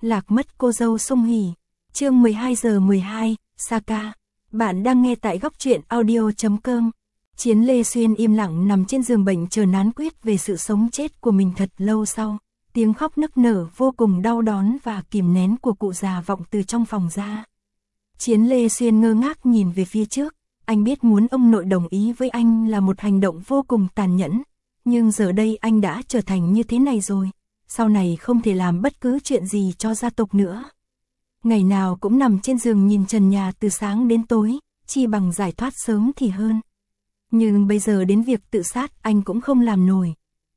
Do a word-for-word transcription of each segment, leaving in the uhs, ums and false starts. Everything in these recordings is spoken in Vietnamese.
Lạc mất cô dâu Sung Hỉ. Chương mười hai giờ mười hai, Saka. Bạn đang nghe tại góc truyện audio chấm com. Chiến Lê Xuyên im lặng nằm trên giường bệnh chờ nán quyết về sự sống chết của mình thật lâu sau. Tiếng khóc nức nở vô cùng đau đớn và kìm nén của cụ già vọng từ trong phòng ra. Chiến Lê Xuyên ngơ ngác nhìn về phía trước. Anh biết muốn ông nội đồng ý với anh là một hành động vô cùng tàn nhẫn. Nhưng giờ đây anh đã trở thành như thế này rồi. Sau này không thể làm bất cứ chuyện gì cho gia tộc nữa. Ngày nào cũng nằm trên giường nhìn trần nhà từ sáng đến tối, chi bằng giải thoát sớm thì hơn. Nhưng bây giờ đến việc tự sát anh cũng không làm nổi.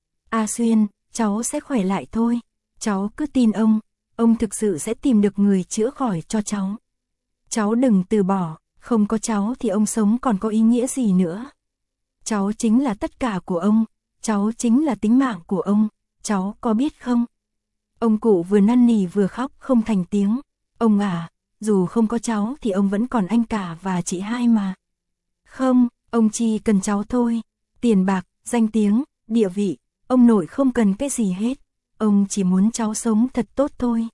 A Xuyên, cháu sẽ khỏe lại thôi. Cháu cứ tin ông, ông thực sự sẽ tìm được người chữa khỏi cho cháu. Cháu đừng từ bỏ, không có cháu thì ông sống còn có ý nghĩa gì nữa. Cháu chính là tất cả của ông, cháu chính là tính mạng của ông, cháu có biết không? Ông cụ vừa năn nỉ vừa khóc không thành tiếng. Ông à, dù không có cháu thì ông vẫn còn anh cả và chị hai mà. Không, ông chỉ cần cháu thôi. Tiền bạc, danh tiếng, địa vị, ông nội không cần cái gì hết. Ông chỉ muốn cháu sống thật tốt thôi.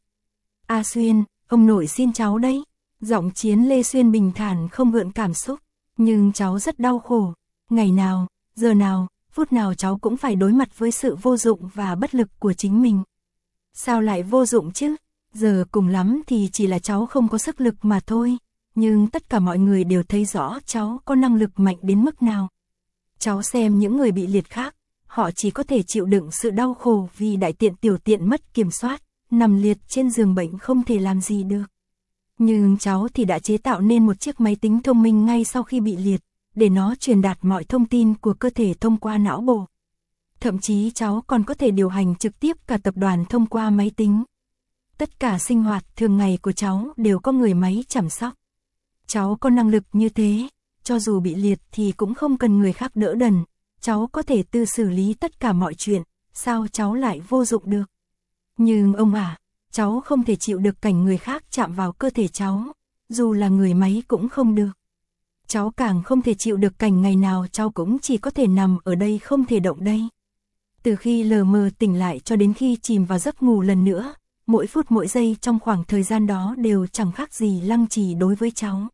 A Xuyên, ông nội xin cháu đấy. Giọng Chiến Lê Xuyên bình thản không gợn cảm xúc. Nhưng cháu rất đau khổ. Ngày nào, giờ nào, phút nào cháu cũng phải đối mặt với sự vô dụng và bất lực của chính mình. Sao lại vô dụng chứ? Giờ cùng lắm thì chỉ là cháu không có sức lực mà thôi. Nhưng tất cả mọi người đều thấy rõ cháu có năng lực mạnh đến mức nào. Cháu xem những người bị liệt khác, họ chỉ có thể chịu đựng sự đau khổ vì đại tiện tiểu tiện mất kiểm soát, nằm liệt trên giường bệnh không thể làm gì được. Nhưng cháu thì đã chế tạo nên một chiếc máy tính thông minh ngay sau khi bị liệt, để nó truyền đạt mọi thông tin của cơ thể thông qua não bộ. Thậm chí cháu còn có thể điều hành trực tiếp cả tập đoàn thông qua máy tính. Tất cả sinh hoạt thường ngày của cháu đều có người máy chăm sóc. Cháu có năng lực như thế, cho dù bị liệt thì cũng không cần người khác đỡ đần. Cháu có thể tự xử lý tất cả mọi chuyện, sao cháu lại vô dụng được? Nhưng ông à, cháu không thể chịu được cảnh người khác chạm vào cơ thể cháu, dù là người máy cũng không được. Cháu càng không thể chịu được cảnh ngày nào cháu cũng chỉ có thể nằm ở đây không thể động đây. Từ khi lờ mờ tỉnh lại cho đến khi chìm vào giấc ngủ lần nữa, mỗi phút mỗi giây trong khoảng thời gian đó đều chẳng khác gì lăng trì đối với cháu.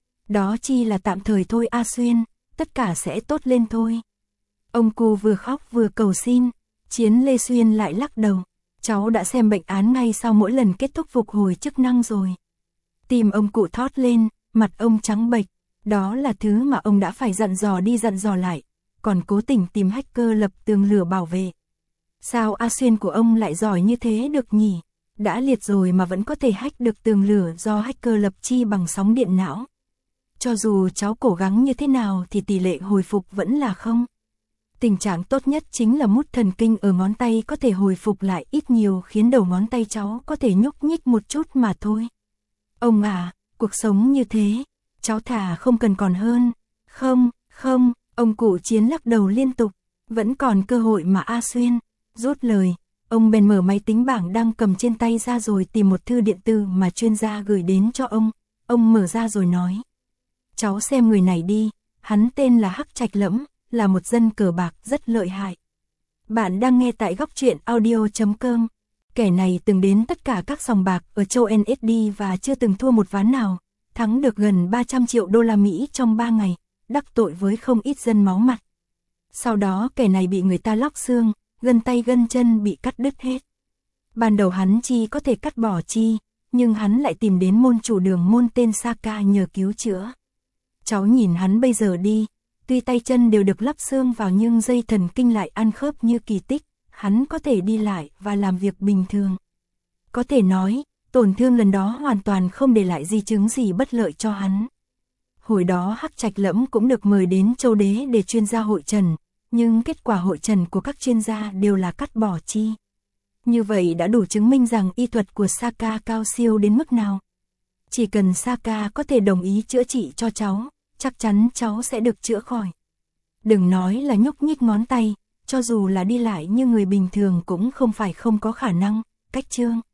Đó chỉ là tạm thời thôi A Xuyên, tất cả sẽ tốt lên thôi. Ông cu vừa khóc vừa cầu xin, Chiến Lê Xuyên lại lắc đầu. Cháu đã xem bệnh án ngay sau mỗi lần kết thúc phục hồi chức năng rồi. Tim ông cụ thót lên, mặt ông trắng bệch. Đó là thứ mà ông đã phải dặn dò đi dặn dò lại, còn cố tình tìm hacker lập tường lửa bảo vệ. Sao A Xuyên của ông lại giỏi như thế được nhỉ? Đã liệt rồi mà vẫn có thể hack được tường lửa do hacker lập chi bằng sóng điện não. Cho dù cháu cố gắng như thế nào thì tỷ lệ hồi phục vẫn là không. Tình trạng tốt nhất chính là mút thần kinh ở ngón tay có thể hồi phục lại ít nhiều khiến đầu ngón tay cháu có thể nhúc nhích một chút mà thôi. Ông à, cuộc sống như thế, cháu thà không cần còn hơn. Không, không, ông cụ Chiến lắc đầu liên tục. Vẫn còn cơ hội mà A Xuyên. Rút lời, ông bèn mở máy tính bảng đang cầm trên tay ra rồi tìm một thư điện tử mà chuyên gia gửi đến cho ông. Ông mở ra rồi nói. Cháu xem người này đi, hắn tên là Hắc Trạch Lẫm, là một dân cờ bạc rất lợi hại. Bạn đang nghe tại góc truyện audio chấm com. Kẻ này từng đến tất cả các sòng bạc ở châu en ét đê và chưa từng thua một ván nào. Thắng được gần ba trăm triệu đô la Mỹ trong ba ngày, đắc tội với không ít dân máu mặt. Sau đó kẻ này bị người ta lóc xương, gân tay gân chân bị cắt đứt hết. Ban đầu hắn chi có thể cắt bỏ chi, nhưng hắn lại tìm đến môn chủ đường môn tên Saka nhờ cứu chữa. Cháu nhìn hắn bây giờ đi, tuy tay chân đều được lắp xương vào nhưng dây thần kinh lại ăn khớp như kỳ tích, hắn có thể đi lại và làm việc bình thường. Có thể nói, tổn thương lần đó hoàn toàn không để lại di chứng gì bất lợi cho hắn. Hồi đó Hắc Trạch Lẫm cũng được mời đến châu đế để chuyên gia hội trần, nhưng kết quả hội trần của các chuyên gia đều là cắt bỏ chi. Như vậy đã đủ chứng minh rằng y thuật của Saka cao siêu đến mức nào. Chỉ cần Saka có thể đồng ý chữa trị cho cháu, chắc chắn cháu sẽ được chữa khỏi. Đừng nói là nhúc nhích ngón tay, cho dù là đi lại như người bình thường cũng không phải không có khả năng. Cách chương